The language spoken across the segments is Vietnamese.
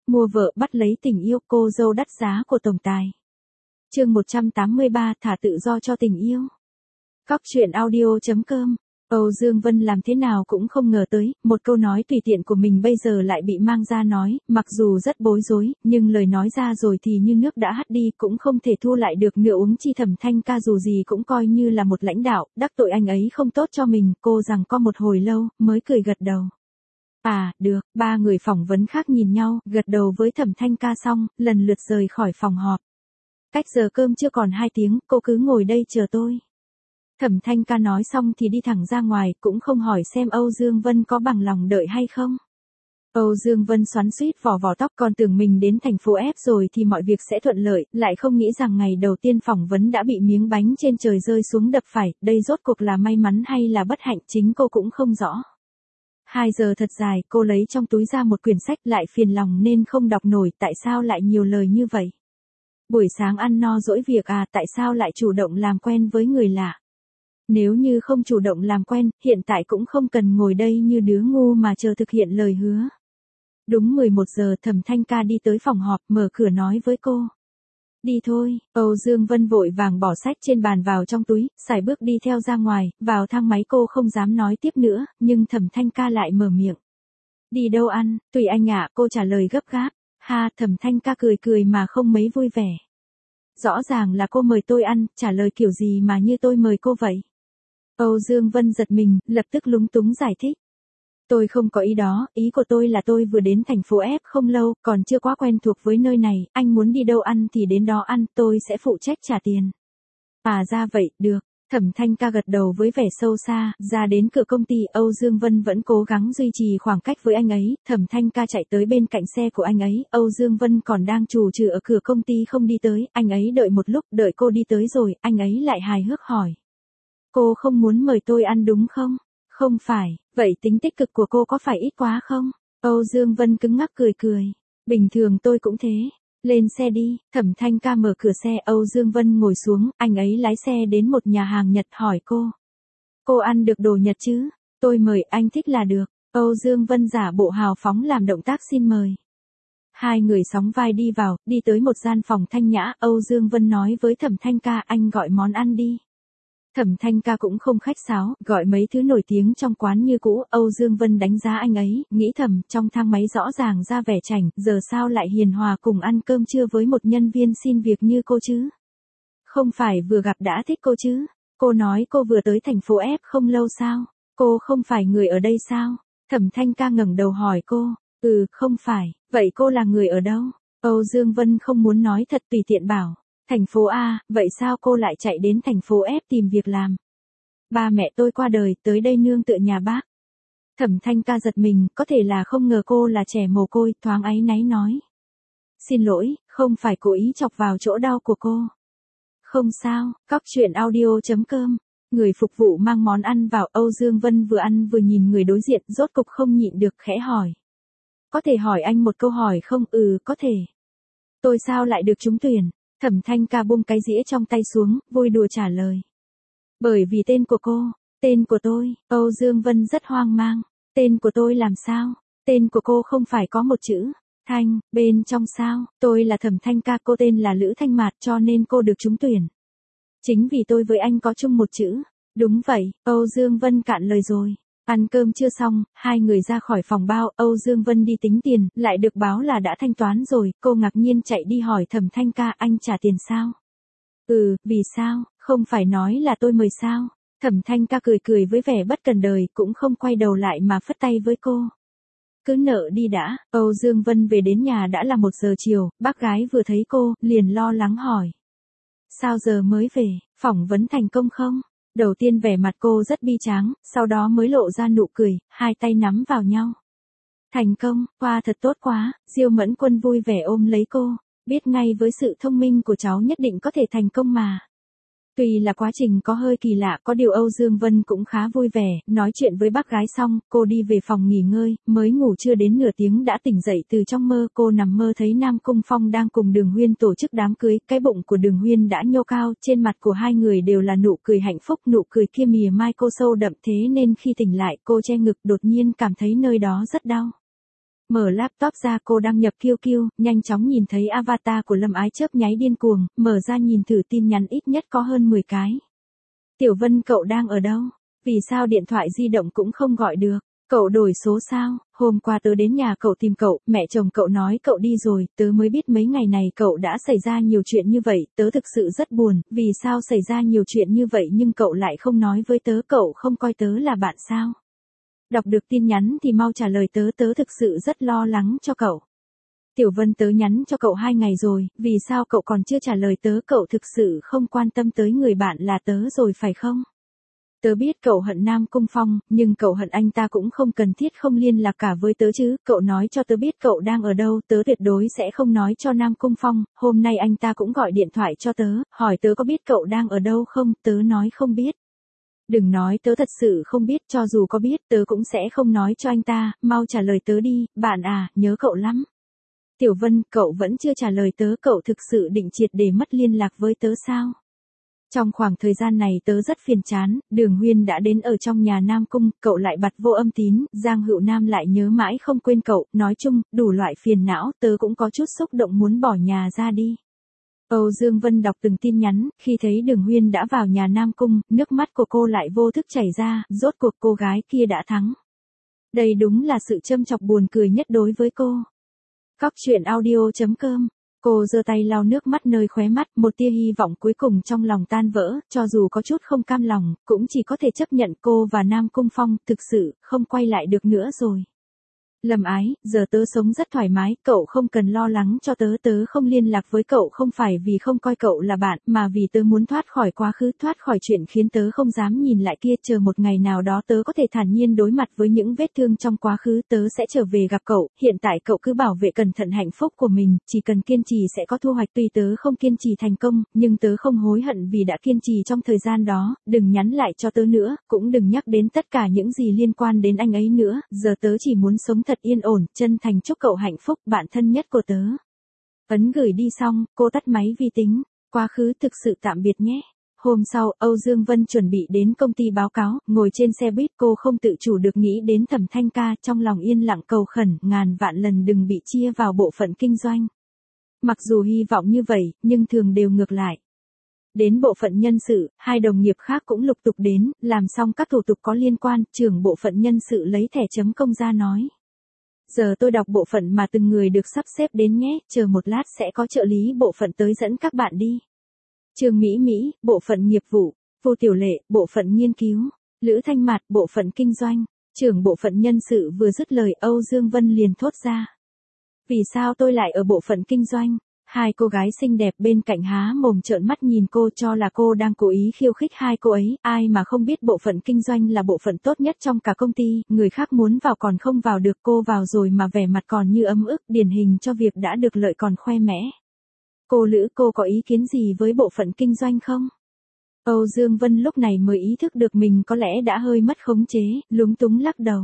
Mua vợ bắt lấy tình yêu, cô dâu đắt giá của tổng tài. Chương 183, thả tự do cho tình yêu. Cóc truyện audio.com. Âu Dương Vân làm thế nào cũng không ngờ tới, một câu nói tùy tiện của mình bây giờ lại bị mang ra nói, mặc dù rất bối rối, nhưng lời nói ra rồi thì như nước đã hắt đi, cũng không thể thu lại được nữa. Huống chi Thẩm Thanh Ca dù gì cũng coi như là một lãnh đạo, đắc tội anh ấy không tốt cho mình. Cô rằng có một hồi lâu, mới cười gật đầu. À, được. Ba người phỏng vấn khác nhìn nhau, gật đầu với Thẩm Thanh Ca xong, lần lượt rời khỏi phòng họp. Cách giờ cơm chưa còn 2 tiếng, cô cứ ngồi đây chờ tôi. Thẩm Thanh Ca nói xong thì đi thẳng ra ngoài, cũng không hỏi xem Âu Dương Vân có bằng lòng đợi hay không. Âu Dương Vân xoắn xuýt vò tóc, còn tưởng mình đến thành phố F rồi thì mọi việc sẽ thuận lợi, lại không nghĩ rằng ngày đầu tiên phỏng vấn đã bị miếng bánh trên trời rơi xuống đập phải, đây rốt cuộc là may mắn hay là bất hạnh chính cô cũng không rõ. 2 giờ thật dài, cô lấy trong túi ra một quyển sách, lại phiền lòng nên không đọc nổi, tại sao lại nhiều lời như vậy. Buổi sáng ăn no dỗi việc à, tại sao lại chủ động làm quen với người lạ. Nếu như không chủ động làm quen, hiện tại cũng không cần ngồi đây như đứa ngu mà chờ thực hiện lời hứa. Đúng 11 giờ Thẩm Thanh Ca đi tới phòng họp, mở cửa nói với cô. Đi thôi. Âu Dương Vân vội vàng bỏ sách trên bàn vào trong túi, sải bước đi theo ra ngoài, vào thang máy cô không dám nói tiếp nữa, nhưng Thẩm Thanh Ca lại mở miệng. Đi đâu ăn, tùy anh ạ, cô trả lời gấp gáp. Ha, Thẩm Thanh Ca cười mà không mấy vui vẻ. Rõ ràng là cô mời tôi ăn, trả lời kiểu gì mà như tôi mời cô vậy. Âu Dương Vân giật mình, lập tức lúng túng giải thích. Tôi không có ý đó, ý của tôi là tôi vừa đến thành phố F không lâu, còn chưa quá quen thuộc với nơi này, anh muốn đi đâu ăn thì đến đó ăn, tôi sẽ phụ trách trả tiền. À ra vậy, được. Thẩm Thanh Ca gật đầu với vẻ sâu xa, ra đến cửa công ty, Âu Dương Vân vẫn cố gắng duy trì khoảng cách với anh ấy, Thẩm Thanh Ca chạy tới bên cạnh xe của anh ấy, Âu Dương Vân còn đang trù trừ ở cửa công ty không đi tới, anh ấy đợi một lúc, đợi cô đi tới rồi, anh ấy lại hài hước hỏi. Cô không muốn mời tôi ăn đúng không? Không phải, vậy tính tích cực của cô có phải ít quá không? Âu Dương Vân cứng ngắc cười. Bình thường tôi cũng thế. Lên xe đi, Thẩm Thanh Ca mở cửa xe, Âu Dương Vân ngồi xuống, anh ấy lái xe đến một nhà hàng Nhật hỏi cô. Cô ăn được đồ Nhật chứ? Tôi mời, anh thích là được. Âu Dương Vân giả bộ hào phóng làm động tác xin mời. Hai người sóng vai đi vào, đi tới một gian phòng thanh nhã, Âu Dương Vân nói với Thẩm Thanh Ca, anh gọi món ăn đi. Thẩm Thanh Ca cũng không khách sáo, gọi mấy thứ nổi tiếng trong quán như cũ. Âu Dương Vân đánh giá anh ấy, nghĩ thầm, trong thang máy rõ ràng ra vẻ chảnh, giờ sao lại hiền hòa cùng ăn cơm trưa với một nhân viên xin việc như cô chứ? Không phải vừa gặp đã thích cô chứ? Cô nói cô vừa tới thành phố F không lâu sao? Cô không phải người ở đây sao? Thẩm Thanh Ca ngẩng đầu hỏi cô. Không phải, vậy cô là người ở đâu? Âu Dương Vân không muốn nói thật, tùy tiện bảo. Thành phố A, vậy sao cô lại chạy đến thành phố F tìm việc làm? Ba mẹ tôi qua đời, tới đây nương tựa nhà bác. Thẩm Thanh Ca giật mình, có thể là không ngờ cô là trẻ mồ côi, thoáng áy náy nói. Xin lỗi, không phải cố ý chọc vào chỗ đau của cô. Không sao, cóc truyện audio.com. Người phục vụ mang món ăn vào, Âu Dương Vân vừa ăn vừa nhìn người đối diện, rốt cục không nhịn được khẽ hỏi. Có thể hỏi anh một câu hỏi không? Có thể. Tôi sao lại được trúng tuyển? Thẩm Thanh Ca buông cái dĩa trong tay xuống, vui đùa trả lời. Bởi vì tên của cô, tên của tôi. Âu Dương Vân rất hoang mang. Tên của tôi làm sao? Tên của cô không phải có một chữ Thanh bên trong sao? Tôi là Thẩm Thanh Ca, cô tên là Lữ Thanh Mạt, cho nên cô được trúng tuyển. Chính vì tôi với anh có chung một chữ. Đúng vậy, Âu Dương Vân cạn lời rồi. Ăn cơm chưa xong, hai người ra khỏi phòng bao, Âu Dương Vân đi tính tiền, lại được báo là đã thanh toán rồi, cô ngạc nhiên chạy đi hỏi Thẩm Thanh Ca, anh trả tiền sao? Vì sao, không phải nói là tôi mời sao? Thẩm Thanh Ca cười với vẻ bất cần đời, cũng không quay đầu lại mà phất tay với cô. Cứ nợ đi đã. Âu Dương Vân về đến nhà đã là 1 giờ chiều, bác gái vừa thấy cô, liền lo lắng hỏi. Sao giờ mới về, phỏng vấn thành công không? Đầu tiên vẻ mặt cô rất bi tráng, sau đó mới lộ ra nụ cười, hai tay nắm vào nhau. Thành công, qua thật tốt quá, Diêu Mẫn Quân vui vẻ ôm lấy cô, biết ngay với sự thông minh của cháu nhất định có thể thành công mà. Tuy là quá trình có hơi kỳ lạ, có điều Âu Dương Vân cũng khá vui vẻ, nói chuyện với bác gái xong, cô đi về phòng nghỉ ngơi, mới ngủ chưa đến nửa tiếng đã tỉnh dậy từ trong mơ, cô nằm mơ thấy Nam Cung Phong đang cùng Đường Huyên tổ chức đám cưới, cái bụng của Đường Huyên đã nhô cao, trên mặt của hai người đều là nụ cười hạnh phúc, nụ cười kia mỉa mai cô sâu đậm thế nên khi tỉnh lại cô che ngực đột nhiên cảm thấy nơi đó rất đau. Mở laptop ra cô đăng nhập QQ, nhanh chóng nhìn thấy avatar của Lâm Ái chớp nháy điên cuồng, mở ra nhìn thử tin nhắn ít nhất có hơn 10 cái. Tiểu Vân cậu đang ở đâu? Vì sao điện thoại di động cũng không gọi được? Cậu đổi số sao? Hôm qua tớ đến nhà cậu tìm cậu, mẹ chồng cậu nói cậu đi rồi, tớ mới biết mấy ngày này cậu đã xảy ra nhiều chuyện như vậy, tớ thực sự rất buồn, vì sao xảy ra nhiều chuyện như vậy nhưng cậu lại không nói với tớ, cậu không coi tớ là bạn sao? Đọc được tin nhắn thì mau trả lời tớ, tớ thực sự rất lo lắng cho cậu. Tiểu Vân tớ nhắn cho cậu 2 ngày rồi, vì sao cậu còn chưa trả lời tớ, cậu thực sự không quan tâm tới người bạn là tớ rồi phải không? Tớ biết cậu hận Nam Cung Phong, nhưng cậu hận anh ta cũng không cần thiết không liên lạc cả với tớ chứ, cậu nói cho tớ biết cậu đang ở đâu, tớ tuyệt đối sẽ không nói cho Nam Cung Phong, hôm nay anh ta cũng gọi điện thoại cho tớ, hỏi tớ có biết cậu đang ở đâu không, tớ nói không biết. Đừng nói tớ thật sự không biết, cho dù có biết tớ cũng sẽ không nói cho anh ta, mau trả lời tớ đi, bạn à, nhớ cậu lắm. Tiểu Vân, cậu vẫn chưa trả lời tớ, cậu thực sự định triệt để mất liên lạc với tớ sao? Trong khoảng thời gian này tớ rất phiền chán, Đường Huyên đã đến ở trong nhà Nam Cung, cậu lại bật vô âm tín, Giang Hữu Nam lại nhớ mãi không quên cậu, nói chung, đủ loại phiền não, tớ cũng có chút xúc động muốn bỏ nhà ra đi. Âu Dương Vân đọc từng tin nhắn, khi thấy Đường Huyên đã vào nhà Nam Cung, nước mắt của cô lại vô thức chảy ra, rốt cuộc cô gái kia đã thắng. Đây đúng là sự châm chọc buồn cười nhất đối với cô. Cóc truyện audio.com. Cô giơ tay lau nước mắt nơi khóe mắt, một tia hy vọng cuối cùng trong lòng tan vỡ, cho dù có chút không cam lòng, cũng chỉ có thể chấp nhận cô và Nam Cung Phong, thực sự, không quay lại được nữa rồi. Lâm Ái, giờ tớ sống rất thoải mái, cậu không cần lo lắng cho tớ, tớ không liên lạc với cậu không phải vì không coi cậu là bạn, mà vì tớ muốn thoát khỏi quá khứ, thoát khỏi chuyện khiến tớ không dám nhìn lại kia, chờ một ngày nào đó tớ có thể thản nhiên đối mặt với những vết thương trong quá khứ, tớ sẽ trở về gặp cậu, hiện tại cậu cứ bảo vệ cẩn thận hạnh phúc của mình, chỉ cần kiên trì sẽ có thu hoạch, tuy tớ không kiên trì thành công, nhưng tớ không hối hận vì đã kiên trì trong thời gian đó, đừng nhắn lại cho tớ nữa, cũng đừng nhắc đến tất cả những gì liên quan đến anh ấy nữa, giờ tớ chỉ muốn sống thật yên ổn, chân thành chúc cậu hạnh phúc, bạn thân nhất của tớ. Ấn gửi đi xong, cô tắt máy vi tính, quá khứ thực sự tạm biệt nhé. Hôm sau, Âu Dương Vân chuẩn bị đến công ty báo cáo, ngồi trên xe buýt cô không tự chủ được nghĩ đến Thẩm Thanh Ca, trong lòng yên lặng cầu khẩn, ngàn vạn lần đừng bị chia vào bộ phận kinh doanh. Mặc dù hy vọng như vậy, nhưng thường đều ngược lại. Đến bộ phận nhân sự, hai đồng nghiệp khác cũng lục tục đến, làm xong các thủ tục có liên quan, trưởng bộ phận nhân sự lấy thẻ chấm công ra nói. Giờ tôi đọc bộ phận mà từng người được sắp xếp đến nhé, chờ một lát sẽ có trợ lý bộ phận tới dẫn các bạn đi. Trương Mỹ Mỹ, bộ phận nghiệp vụ, Vô Tiểu Lệ, bộ phận nghiên cứu, Lữ Thanh Mạt, bộ phận kinh doanh, trưởng bộ phận nhân sự vừa dứt lời Âu Dương Vân liền thốt ra. Vì sao tôi lại ở bộ phận kinh doanh? Hai cô gái xinh đẹp bên cạnh há mồm trợn mắt nhìn cô cho là cô đang cố ý khiêu khích hai cô ấy, ai mà không biết bộ phận kinh doanh là bộ phận tốt nhất trong cả công ty, người khác muốn vào còn không vào được, cô vào rồi mà vẻ mặt còn như ấm ức, điển hình cho việc đã được lợi còn khoe mẽ. Cô Lữ, cô có ý kiến gì với bộ phận kinh doanh không? Âu Dương Vân lúc này mới ý thức được mình có lẽ đã hơi mất khống chế, lúng túng lắc đầu.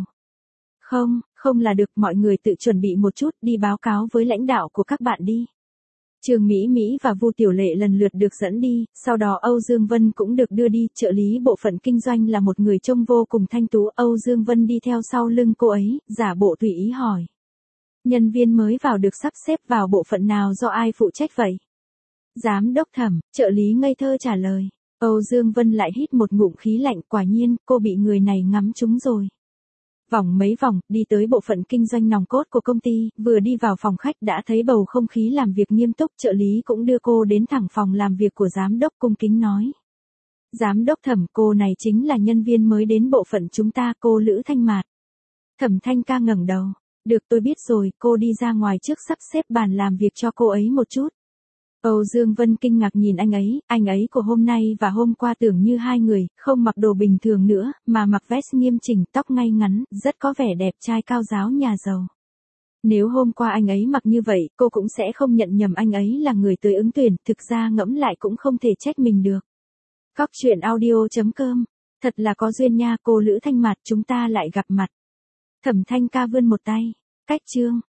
Không là được, mọi người tự chuẩn bị một chút, đi báo cáo với lãnh đạo của các bạn đi. Trương Mỹ Mỹ và Vu Tiểu Lệ lần lượt được dẫn đi, sau đó Âu Dương Vân cũng được đưa đi, trợ lý bộ phận kinh doanh là một người trông vô cùng thanh tú, Âu Dương Vân đi theo sau lưng cô ấy, giả bộ tùy ý hỏi. Nhân viên mới vào được sắp xếp vào bộ phận nào, do ai phụ trách vậy? Giám đốc Thẩm, trợ lý ngây thơ trả lời. Âu Dương Vân lại hít một ngụm khí lạnh, quả nhiên, cô bị người này ngắm trúng rồi. Vòng mấy vòng, đi tới bộ phận kinh doanh nòng cốt của công ty, vừa đi vào phòng khách đã thấy bầu không khí làm việc nghiêm túc, trợ lý cũng đưa cô đến thẳng phòng làm việc của giám đốc, cung kính nói. Giám đốc Thẩm, cô này chính là nhân viên mới đến bộ phận chúng ta, cô Lữ Thanh Mạt. Thẩm Thanh Ca ngẩng đầu. Được, tôi biết rồi, cô đi ra ngoài trước sắp xếp bàn làm việc cho cô ấy một chút. Âu Dương Vân kinh ngạc nhìn anh ấy của hôm nay và hôm qua tưởng như hai người, không mặc đồ bình thường nữa, mà mặc vest nghiêm chỉnh, tóc ngay ngắn, rất có vẻ đẹp trai cao ráo nhà giàu. Nếu hôm qua anh ấy mặc như vậy, cô cũng sẽ không nhận nhầm anh ấy là người tới ứng tuyển, thực ra ngẫm lại cũng không thể trách mình được. Cóc truyện audio.com, thật là có duyên nha, cô Lữ Thanh Mạt, chúng ta lại gặp mặt. Thẩm Thanh Ca vươn một tay, cách chương.